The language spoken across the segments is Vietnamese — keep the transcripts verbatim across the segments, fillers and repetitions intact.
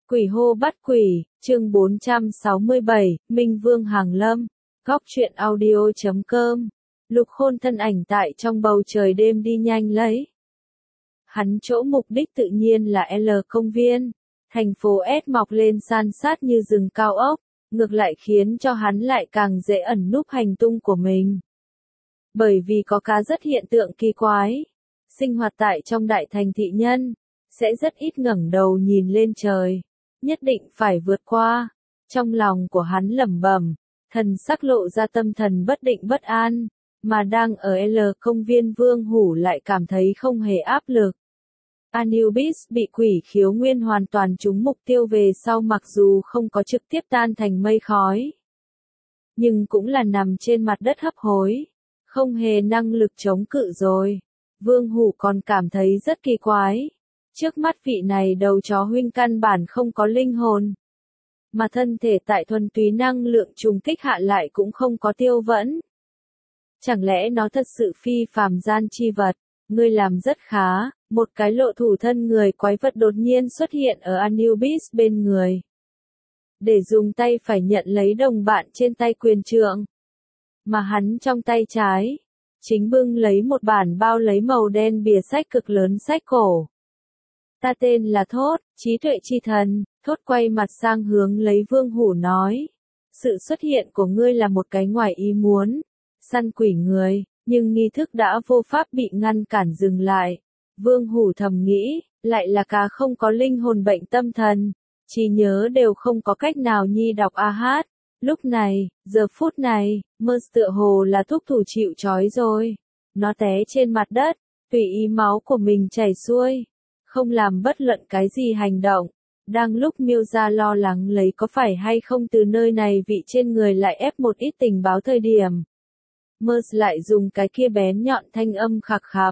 Quỷ hô bắt quỷ, chương bốn trăm sáu mươi bảy, Minh Vương Hàng Lâm, góc truyện audio chấm com. Lục Khôn thân ảnh tại trong bầu trời đêm đi nhanh lấy. Hắn chỗ mục đích tự nhiên là L công viên. Thành phố S mọc lên san sát như rừng cao ốc, ngược lại khiến cho hắn lại càng dễ ẩn núp hành tung của mình. Bởi vì có cá rất hiện tượng kỳ quái, sinh hoạt tại trong đại thành thị nhân, sẽ rất ít ngẩng đầu nhìn lên trời, nhất định phải vượt qua. Trong lòng của hắn lẩm bẩm, thần sắc lộ ra tâm thần bất định bất an, mà đang ở L công viên Vương Hủ lại cảm thấy không hề áp lực. Anubis bị quỷ khiếu nguyên hoàn toàn trúng mục tiêu về sau, mặc dù không có trực tiếp tan thành mây khói, nhưng cũng là nằm trên mặt đất hấp hối, không hề năng lực chống cự rồi. Vương Hủ còn cảm thấy rất kỳ quái. Trước mắt vị này đầu chó huynh căn bản không có linh hồn, mà thân thể tại thuần túy năng lượng trùng kích hạ lại cũng không có tiêu vẫn. Chẳng lẽ nó thật sự phi phàm gian chi vật? Ngươi làm rất khá. Một cái lộ thủ thân người quái vật đột nhiên xuất hiện ở Anubis bên người, để dùng tay phải nhận lấy đồng bạn trên tay quyền trượng, mà hắn trong tay trái chính bưng lấy một bản bao lấy màu đen bìa sách cực lớn sách cổ. Ta tên là Thốt, trí tuệ chi thần. Thốt quay mặt sang hướng lấy Vương Hủ nói, sự xuất hiện của ngươi là một cái ngoài ý muốn, săn quỷ người, nhưng nghi thức đã vô pháp bị ngăn cản dừng lại. Vương Hủ thầm nghĩ, lại là cá không có linh hồn bệnh tâm thần, trí nhớ đều không có cách nào nhi đọc a hát. Lúc này, giờ phút này, Mơ tựa hồ là thúc thủ chịu trói rồi. Nó té trên mặt đất, tùy ý máu của mình chảy xuôi, không làm bất luận cái gì hành động. Đang lúc Miêu Gia lo lắng lấy có phải hay không từ nơi này vị trên người lại ép một ít tình báo thời điểm, Mơ lại dùng cái kia bén nhọn thanh âm khạc khạc,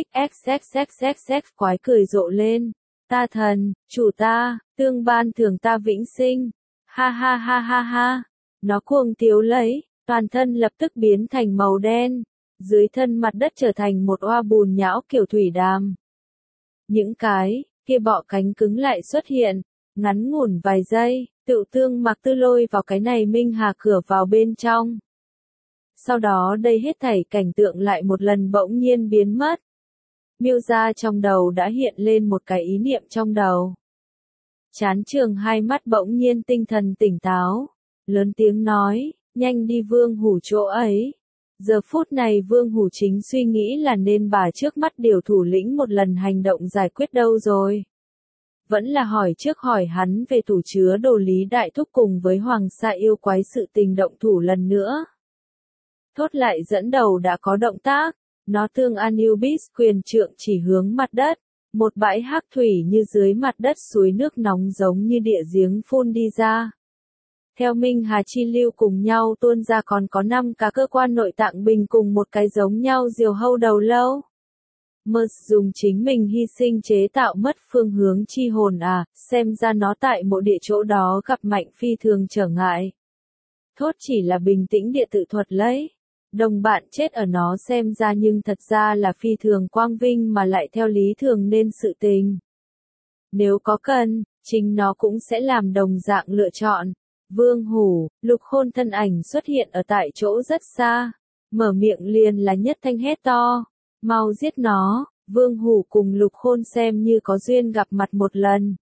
xxxxxx quái cười rộ lên. Ta thần, chủ ta, tương ban thưởng ta vĩnh sinh. Ha ha ha ha ha. Nó cuồng tiếu lấy, toàn thân lập tức biến thành màu đen, dưới thân mặt đất trở thành một oa bùn nhão kiểu thủy đàm. Những cái kia bọ cánh cứng lại xuất hiện, ngắn ngủn vài giây, tự tương mặc tư lôi vào cái này Minh Hà cửa vào bên trong. Sau đó đây hết thảy cảnh tượng lại một lần bỗng nhiên biến mất. Miêu Gia trong đầu đã hiện lên một cái ý niệm trong đầu. Chán trường hai mắt bỗng nhiên tinh thần tỉnh táo, lớn tiếng nói, nhanh đi Vương Hủ chỗ ấy. Giờ phút này Vương Hủ chính suy nghĩ là nên bà trước mắt điều thủ lĩnh một lần hành động giải quyết đâu rồi. Vẫn là hỏi trước hỏi hắn về tủ chứa đồ Lý Đại Thúc cùng với Hoàng Sa yêu quái sự tình động thủ lần nữa. Thốt lại dẫn đầu đã có động tác, nó thương Anubis quyền trượng chỉ hướng mặt đất, một bãi hắc thủy như dưới mặt đất suối nước nóng giống như địa giếng phun đi ra. Theo Minh Hà chi lưu cùng nhau tuôn ra còn có năm cá cơ quan nội tạng bình cùng một cái giống nhau diều hâu đầu lâu. Mơ dùng chính mình hy sinh chế tạo mất phương hướng chi hồn à, xem ra nó tại mộ địa chỗ đó gặp mạnh phi thường trở ngại. Thốt chỉ là bình tĩnh địa tự thuật lấy. Đồng bạn chết ở nó xem ra nhưng thật ra là phi thường quang vinh mà lại theo lý thường nên sự tình. Nếu có cần, chính nó cũng sẽ làm đồng dạng lựa chọn. Vương Hủ, Lục Khôn thân ảnh xuất hiện ở tại chỗ rất xa, mở miệng liền là nhất thanh hét to, mau giết nó. Vương Hủ cùng Lục Khôn xem như có duyên gặp mặt một lần.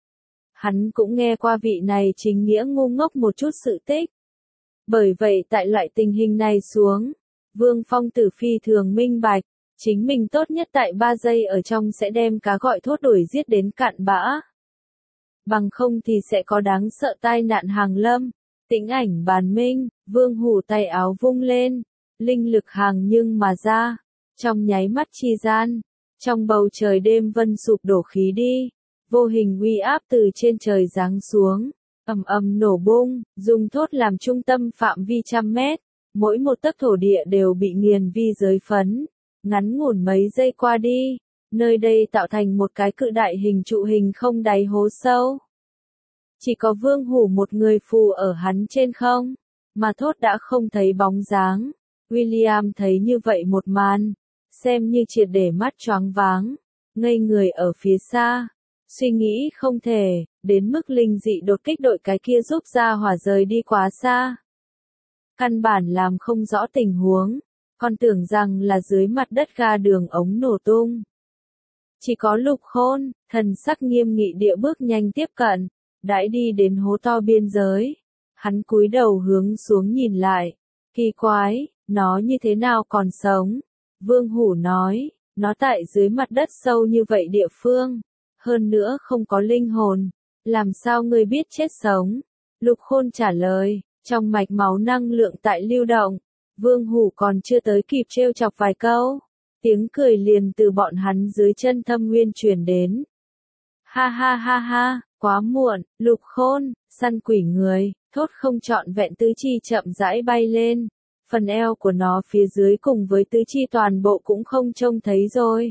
Hắn cũng nghe qua vị này chính nghĩa ngu ngốc một chút sự tích. Bởi vậy tại loại tình hình này xuống, Vương Phong Tử phi thường minh bạch, chính mình tốt nhất tại ba giây ở trong sẽ đem cá gọi thốt đuổi giết đến cạn bã. Bằng không thì sẽ có đáng sợ tai nạn hàng lâm. Tĩnh ảnh bàn minh, Vương Hủ tay áo vung lên, linh lực hàng nhưng mà ra, trong nháy mắt chi gian, trong bầu trời đêm vân sụp đổ khí đi, vô hình uy áp từ trên trời giáng xuống. Ầm ầm nổ bung, dùng Thốt làm trung tâm phạm vi trăm mét, mỗi một tấc thổ địa đều bị nghiền vi giới phấn. Ngắn ngủn mấy giây qua đi, nơi đây tạo thành một cái cự đại hình trụ hình không đáy hố sâu. Chỉ có Vương Hủ một người phù ở hắn trên không, mà Thốt đã không thấy bóng dáng. William thấy như vậy một màn, xem như triệt để mắt choáng váng, ngây người ở phía xa. Suy nghĩ không thể, đến mức linh dị đột kích đội cái kia giúp ra hỏa rời đi quá xa. Căn bản làm không rõ tình huống, còn tưởng rằng là dưới mặt đất ga đường ống nổ tung. Chỉ có Lục Khôn, thần sắc nghiêm nghị địa bước nhanh tiếp cận, đãi đi đến hố to biên giới. Hắn cúi đầu hướng xuống nhìn lại, kỳ quái, nó như thế nào còn sống? Vương Hủ nói, nó tại dưới mặt đất sâu như vậy địa phương, hơn nữa không có linh hồn, làm sao ngươi biết chết sống? Lục Khôn trả lời, trong mạch máu năng lượng tại lưu động. Vương Hủ còn chưa tới kịp trêu chọc vài câu, tiếng cười liền từ bọn hắn dưới chân Thâm Nguyên truyền đến. Ha ha ha ha, quá muộn, Lục Khôn, săn quỷ người, thốt không trọn vẹn tứ chi chậm rãi bay lên, phần eo của nó phía dưới cùng với tứ chi toàn bộ cũng không trông thấy rồi.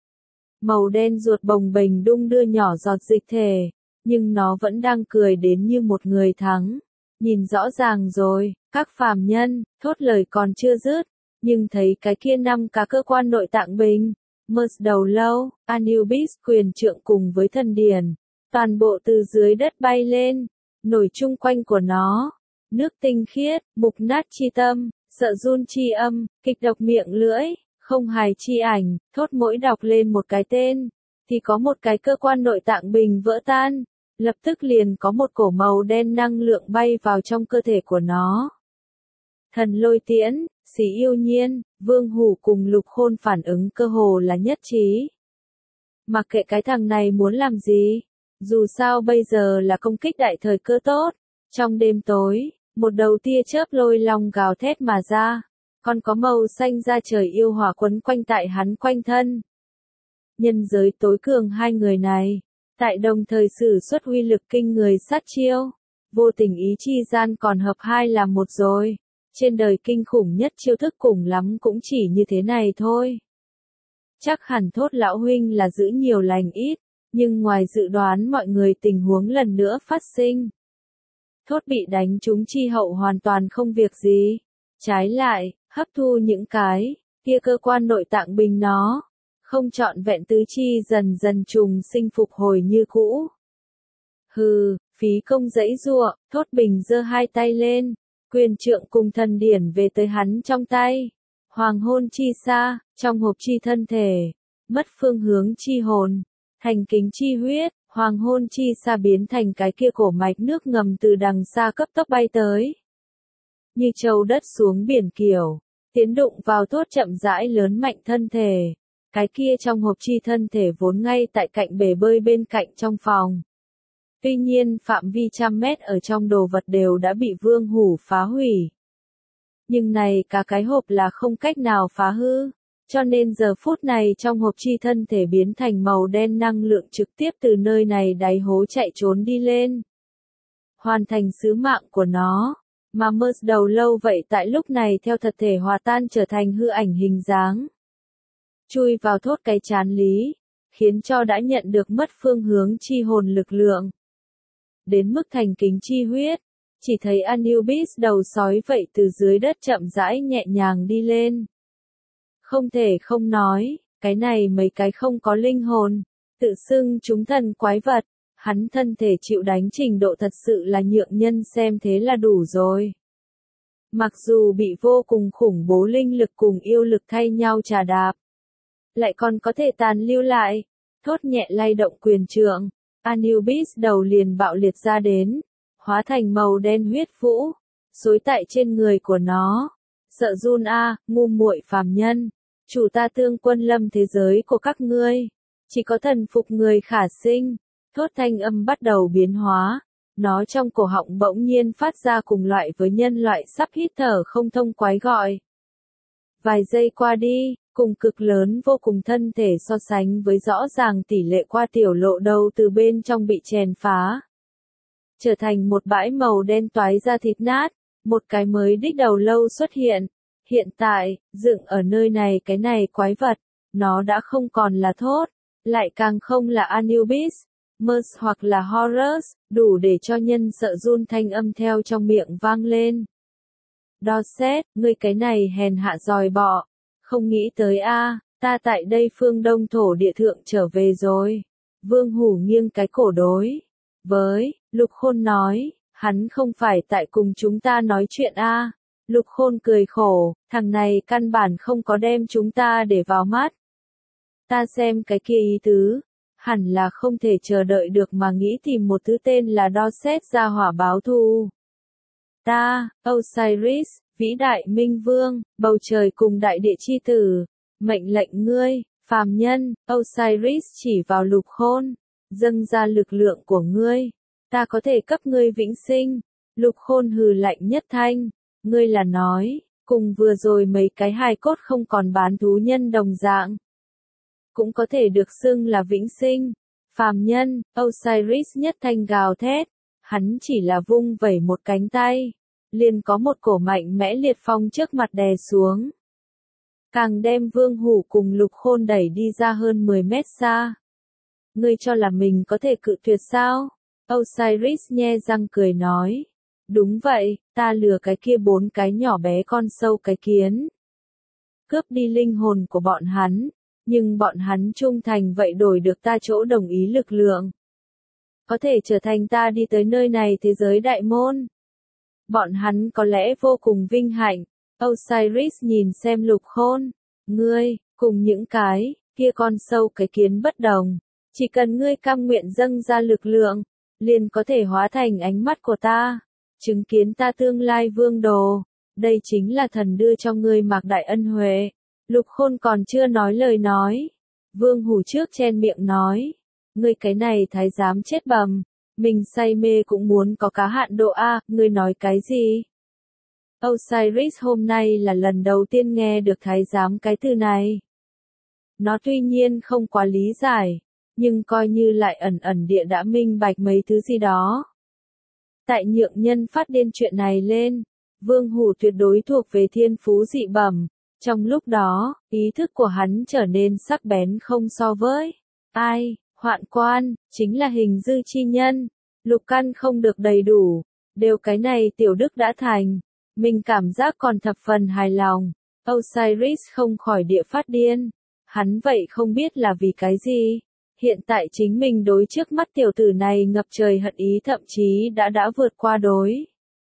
Màu đen ruột bồng bềnh đung đưa nhỏ giọt dịch thể, nhưng nó vẫn đang cười đến như một người thắng. Nhìn rõ ràng rồi, các phàm nhân, thốt lời còn chưa dứt, nhưng thấy cái kia năm cá cơ quan nội tạng bình, Mers đầu lâu, Anubis quyền trượng cùng với thần điển, toàn bộ từ dưới đất bay lên, nổi chung quanh của nó, nước tinh khiết, mục nát chi tâm, sợ run chi âm, kịch độc miệng lưỡi, không hài chi ảnh, thốt mỗi đọc lên một cái tên, thì có một cái cơ quan nội tạng bình vỡ tan. Lập tức liền có một cổ màu đen năng lượng bay vào trong cơ thể của nó. Thần lôi tiễn, Xí Yêu Nhiên, Vương Hủ cùng Lục Khôn phản ứng cơ hồ là nhất trí. Mặc kệ cái thằng này muốn làm gì, dù sao bây giờ là công kích đại thời cơ tốt. Trong đêm tối, một đầu tia chớp lôi long gào thét mà ra, còn có màu xanh da trời yêu hỏa quấn quanh tại hắn quanh thân. Nhân giới tối cường hai người này, tại đồng thời sử xuất uy lực kinh người sát chiêu, vô tình ý chi gian còn hợp hai làm một rồi. Trên đời kinh khủng nhất chiêu thức cùng lắm cũng chỉ như thế này thôi. Chắc hẳn Thốt lão huynh là giữ nhiều lành ít, nhưng ngoài dự đoán mọi người tình huống lần nữa phát sinh. Thốt bị đánh trúng chi hậu hoàn toàn không việc gì. Trái lại, hấp thu những cái kia cơ quan nội tạng bình nó. Không trọn vẹn tứ chi dần dần trùng sinh phục hồi như cũ. Hừ, phí công dãy giụa, Thốt bình giơ hai tay lên, quyền trượng cùng thần điển về tới hắn trong tay. Hoàng hôn chi xa, trong hộp chi thân thể, mất phương hướng chi hồn, thành kính chi huyết, hoàng hôn chi xa biến thành cái kia cổ mạch nước ngầm từ đằng xa cấp tốc bay tới. Như châu đất xuống biển kiểu, tiến đụng vào Thốt chậm rãi lớn mạnh thân thể. Cái kia trong hộp chi thân thể vốn ngay tại cạnh bể bơi bên cạnh trong phòng. Tuy nhiên phạm vi trăm mét ở trong đồ vật đều đã bị Vương Hủ phá hủy. Nhưng này cả cái hộp là không cách nào phá hư, cho nên giờ phút này trong hộp chi thân thể biến thành màu đen năng lượng trực tiếp từ nơi này đáy hố chạy trốn đi lên. Hoàn thành sứ mạng của nó, mà Mers đầu lâu vậy tại lúc này theo thật thể hòa tan trở thành hư ảnh hình dáng. Chui vào Thốt cái chán lý, khiến cho đã nhận được mất phương hướng chi hồn lực lượng. Đến mức thành kính chi huyết, chỉ thấy Anubis đầu sói vậy từ dưới đất chậm rãi nhẹ nhàng đi lên. Không thể không nói, cái này mấy cái không có linh hồn, tự xưng chúng thần quái vật, hắn thân thể chịu đánh trình độ thật sự là nhượng nhân xem thế là đủ rồi. Mặc dù bị vô cùng khủng bố linh lực cùng yêu lực thay nhau trà đạp, lại còn có thể tàn lưu lại. Thốt nhẹ lay động quyền trượng, Anubis đầu liền bạo liệt ra đến, hóa thành màu đen huyết vũ, xối tại trên người của nó. Sợ run a, ngu muội phàm nhân, chủ ta tương quân lâm thế giới của các ngươi, chỉ có thần phục người khả sinh. Thốt thanh âm bắt đầu biến hóa, nó trong cổ họng bỗng nhiên phát ra cùng loại với nhân loại sắp hít thở không thông quái gọi. Vài giây qua đi, cùng cực lớn vô cùng thân thể so sánh với rõ ràng tỷ lệ qua tiểu lộ đầu từ bên trong bị chèn phá. Trở thành một bãi màu đen toái ra thịt nát, một cái mới đích đầu lâu xuất hiện. Hiện tại, dựng ở nơi này cái này quái vật, nó đã không còn là Thốt, lại càng không là Anubis, Mers hoặc là Horus, đủ để cho nhân sợ run thanh âm theo trong miệng vang lên. Dorset, ngươi cái này hèn hạ dòi bọ, không nghĩ tới a, ta tại đây phương Đông thổ địa thượng trở về rồi. Vương Hủ nghiêng cái cổ đối Với, Lục Khôn nói, hắn không phải tại cùng chúng ta nói chuyện a. Lục Khôn cười khổ, thằng này căn bản không có đem chúng ta để vào mắt. Ta xem cái kia ý tứ, hẳn là không thể chờ đợi được mà nghĩ tìm một thứ tên là Dorset ra hỏa báo thù. Ta, Osiris, vĩ đại minh vương, bầu trời cùng đại địa chi tử, mệnh lệnh ngươi, phàm nhân, Osiris chỉ vào Lục Khôn, dâng ra lực lượng của ngươi, ta có thể cấp ngươi vĩnh sinh. Lục Khôn hừ lạnh nhất thanh, ngươi là nói, cùng vừa rồi mấy cái hài cốt không còn bán thú nhân đồng dạng, cũng có thể được xưng là vĩnh sinh. Phàm nhân, Osiris nhất thanh gào thét, hắn chỉ là vung vẩy một cánh tay, liền có một cổ mạnh mẽ liệt phong trước mặt đè xuống, càng đem Vương Hủ cùng Lục Khôn đẩy đi ra hơn mười mét xa. Ngươi cho là mình có thể cự tuyệt sao? Osiris nhe răng cười nói. Đúng vậy, ta lừa cái kia bốn cái nhỏ bé con sâu cái kiến, cướp đi linh hồn của bọn hắn, nhưng bọn hắn trung thành vậy đổi được ta chỗ đồng ý lực lượng, có thể trở thành ta đi tới nơi này thế giới đại môn. Bọn hắn có lẽ vô cùng vinh hạnh. Osiris nhìn xem Lục Khôn, ngươi, cùng những cái kia con sâu cái kiến bất đồng, chỉ cần ngươi cam nguyện dâng ra lực lượng, liền có thể hóa thành ánh mắt của ta, chứng kiến ta tương lai vương đồ. Đây chính là thần đưa cho ngươi Mạc đại ân huệ. Lục Khôn còn chưa nói lời nói, Vương Hủ trước chen miệng nói, ngươi cái này thái giám chết bầm, mình say mê cũng muốn có cá hạn độ a, ngươi nói cái gì? Osiris hôm nay là lần đầu tiên nghe được thái giám cái từ này. Nó tuy nhiên không quá lý giải, nhưng coi như lại ẩn ẩn địa đã minh bạch mấy thứ gì đó. Tại nhượng nhân phát điên chuyện này lên, Vương Hủ tuyệt đối thuộc về thiên phú dị bẩm. Trong lúc đó, ý thức của hắn trở nên sắc bén không so với ai. Hoạn quan, chính là hình dư chi nhân, lục căn không được đầy đủ, đều cái này tiểu đức đã thành, mình cảm giác còn thập phần hài lòng. Osiris không khỏi địa phát điên, hắn vậy không biết là vì cái gì, hiện tại chính mình đối trước mắt tiểu tử này ngập trời hận ý thậm chí đã đã vượt qua đối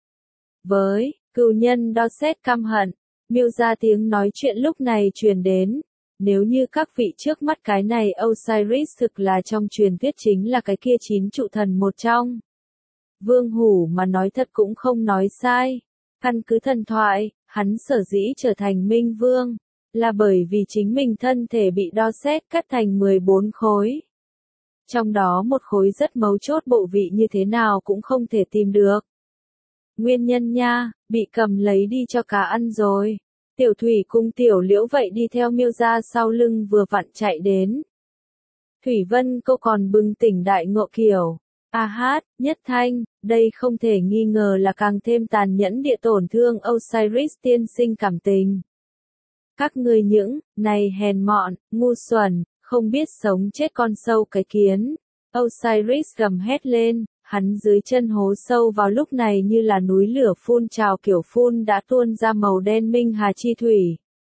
với cừu nhân Dorset căm hận. Miêu ra tiếng nói chuyện lúc này truyền đến. Nếu như các vị trước mắt cái này Osiris thực là trong truyền thuyết chính là cái kia chín trụ thần một trong. Vương Hủ mà nói thật cũng không nói sai. Căn cứ thần thoại, hắn sở dĩ trở thành Minh Vương, là bởi vì chính mình thân thể bị Dorset cắt thành mười bốn khối. Trong đó một khối rất mấu chốt bộ vị như thế nào cũng không thể tìm được. Nguyên nhân nha, bị cầm lấy đi cho cá ăn rồi. Tiểu Thủy cùng Tiểu Liễu vậy đi theo Miêu ra sau lưng vừa vặn chạy đến. Thủy Vân cô còn bừng tỉnh đại ngộ kiểu. A hát, nhất thanh, đây không thể nghi ngờ là càng thêm tàn nhẫn địa tổn thương Osiris tiên sinh cảm tình. Các ngươi những, này hèn mọn, ngu xuẩn, không biết sống chết con sâu cái kiến. Osiris gầm hét lên, hắn dưới chân hố sâu vào lúc này như là núi lửa phun trào kiểu phun đã tuôn ra màu đen minh hà chi thủy.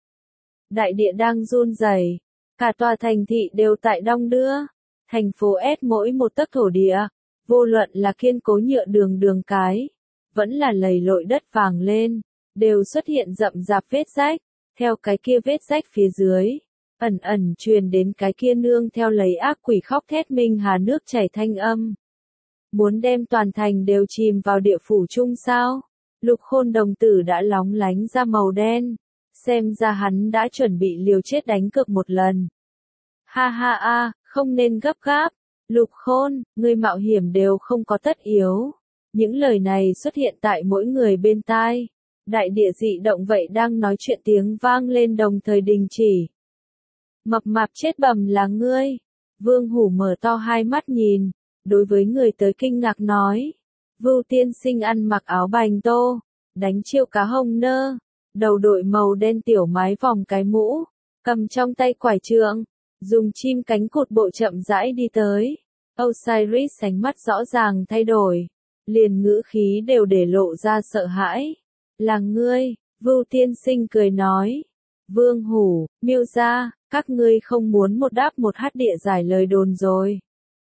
Đại địa đang run rẩy, cả tòa thành thị đều tại đong đưa, thành phố ép mỗi một tấc thổ địa, vô luận là kiên cố nhựa đường đường cái, vẫn là lầy lội đất vàng lên, đều xuất hiện rậm rạp vết rách, theo cái kia vết rách phía dưới, ẩn ẩn truyền đến cái kia nương theo lấy ác quỷ khóc thét minh hà nước chảy thanh âm. Muốn đem toàn thành đều chìm vào địa phủ chung sao? Lục Khôn đồng tử đã lóng lánh ra màu đen, xem ra hắn đã chuẩn bị liều chết đánh cược một lần. Ha ha a, không nên gấp gáp. Lục Khôn, ngươi mạo hiểm đều không có tất yếu. Những lời này xuất hiện tại mỗi người bên tai. Đại địa dị động vậy đang nói chuyện tiếng vang lên đồng thời đình chỉ. Mập mạp chết bầm là ngươi. Vương Hủ mở to hai mắt nhìn, đối với người tới kinh ngạc nói. Vưu tiên sinh ăn mặc áo bành tô, đánh chiêu cá hồng nơ, đầu đội màu đen tiểu mái vòng cái mũ, cầm trong tay quải trượng, dùng chim cánh cụt bộ chậm rãi đi tới. Osiris sánh mắt rõ ràng thay đổi, liền ngữ khí đều để lộ ra sợ hãi. Là ngươi, Vưu tiên sinh cười nói. Vương Hủ, Miêu gia, các ngươi không muốn một đáp một hát địa giải lời đồn rồi.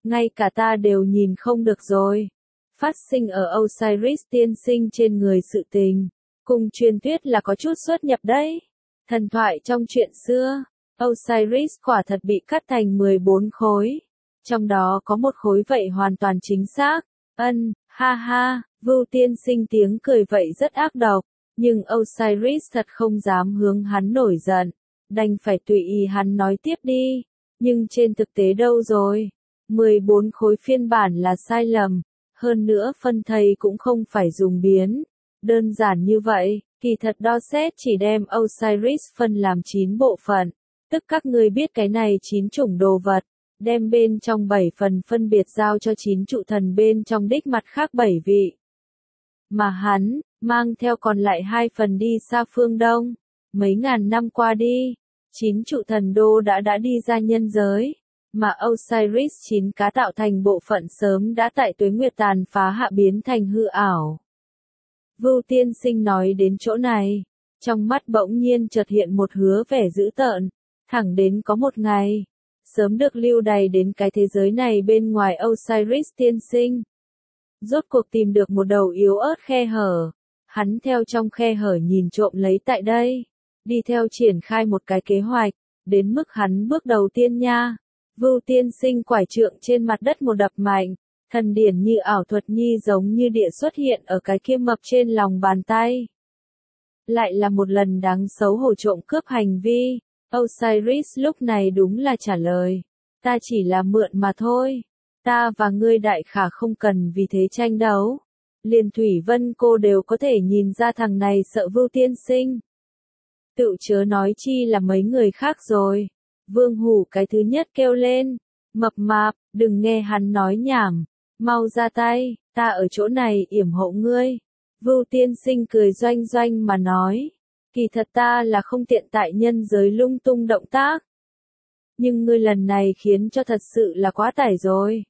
ngay cả ta đều nhìn không được rồi. Phát sinh ở Osiris tiên sinh trên người sự tình, cùng truyền thuyết là có chút xuất nhập đấy. Thần thoại trong chuyện xưa, Osiris quả thật bị cắt thành mười bốn khối. Trong đó có một khối vậy hoàn toàn chính xác. Ân, ha ha, Vưu tiên sinh tiếng cười vậy rất ác độc. Nhưng Osiris thật không dám hướng hắn nổi giận. Đành phải tùy ý hắn nói tiếp đi. Nhưng trên thực tế đâu rồi? mười bốn khối phiên bản là sai lầm. Hơn nữa phân thầy cũng không phải dùng biến. Đơn giản như vậy, kỳ thật đo xét chỉ đem Osiris phân làm chín bộ phận. Tức các ngươi biết cái này chín chủng đồ vật. Đem bên trong bảy phần phân biệt giao cho chín trụ thần bên trong đích mặt khác bảy vị. Mà hắn, mang theo còn lại hai phần đi xa phương Đông. Mấy ngàn năm qua đi, chín trụ thần đô đã đã đi ra nhân giới. Mà Osiris chín cá tạo thành bộ phận sớm đã tại tuế nguyệt tàn phá hạ biến thành hư ảo. Vưu tiên sinh nói đến chỗ này, trong mắt bỗng nhiên chợt hiện một hứa vẻ dữ tợn, thẳng đến có một ngày, sớm được lưu đày đến cái thế giới này bên ngoài Osiris tiên sinh. Rốt cuộc tìm được một đầu yếu ớt khe hở, hắn theo trong khe hở nhìn trộm lấy tại đây, đi theo triển khai một cái kế hoạch, đến mức hắn bước đầu tiên nha. Vưu tiên sinh quải trượng trên mặt đất một đập mạnh, thần điển như ảo thuật nhi giống như địa xuất hiện ở cái kia mập trên lòng bàn tay. Lại là một lần đáng xấu hổ trộm cướp hành vi, Osiris lúc này đúng là trả lời, ta chỉ là mượn mà thôi, ta và ngươi đại khả không cần vì thế tranh đấu. Liền Thủy Vân cô đều có thể nhìn ra thằng này sợ Vưu tiên sinh. Tự chớ nói chi là mấy người khác rồi. Vương Hủ cái thứ nhất kêu lên, mập mạp, đừng nghe hắn nói nhảm, mau ra tay, ta ở chỗ này yểm hộ ngươi. Vưu tiên sinh cười doanh doanh mà nói, kỳ thật ta là không tiện tại nhân giới lung tung động tác. Nhưng ngươi lần này khiến cho thật sự là quá tải rồi.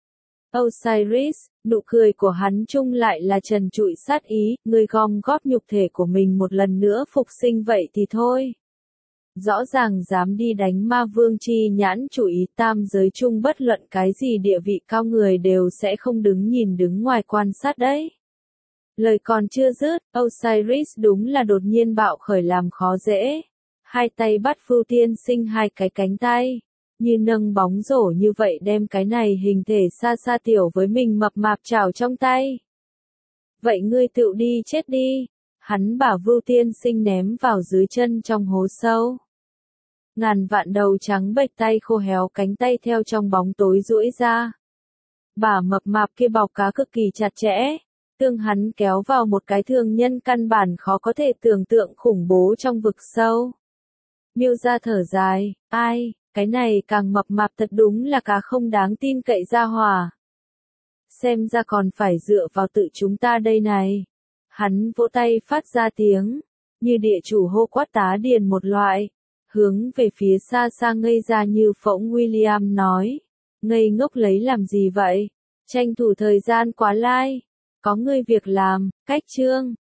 Osiris, nụ cười của hắn chung lại là trần trụi sát ý, ngươi gom góp nhục thể của mình một lần nữa phục sinh vậy thì thôi. Rõ ràng dám đi đánh ma vương chi nhãn chủ ý tam giới chung bất luận cái gì địa vị cao người đều sẽ không đứng nhìn đứng ngoài quan sát đấy. Lời còn chưa dứt, Osiris đúng là đột nhiên bạo khởi làm khó dễ. Hai tay bắt Vưu tiên sinh hai cái cánh tay, như nâng bóng rổ như vậy đem cái này hình thể xa xa tiểu với mình mập mạp trào trong tay. Vậy ngươi tự đi chết đi. Hắn bảo Vưu tiên sinh ném vào dưới chân trong hố sâu. Ngàn vạn đầu trắng bệch tay khô héo cánh tay theo trong bóng tối duỗi ra. Bả mập mạp kia bọc cá cực kỳ chặt chẽ, tương hắn kéo vào một cái thường nhân căn bản khó có thể tưởng tượng khủng bố trong vực sâu. Miêu ra thở dài, ai, cái này càng mập mạp thật đúng là cá không đáng tin cậy ra hỏa. Xem ra còn phải dựa vào tự chúng ta đây này. Hắn vỗ tay phát ra tiếng, như địa chủ hô quát tá điền một loại, hướng về phía xa xa ngây ra như phỗng William nói, ngây ngốc lấy làm gì vậy, tranh thủ thời gian quá lai, có ngươi việc làm, cách chương.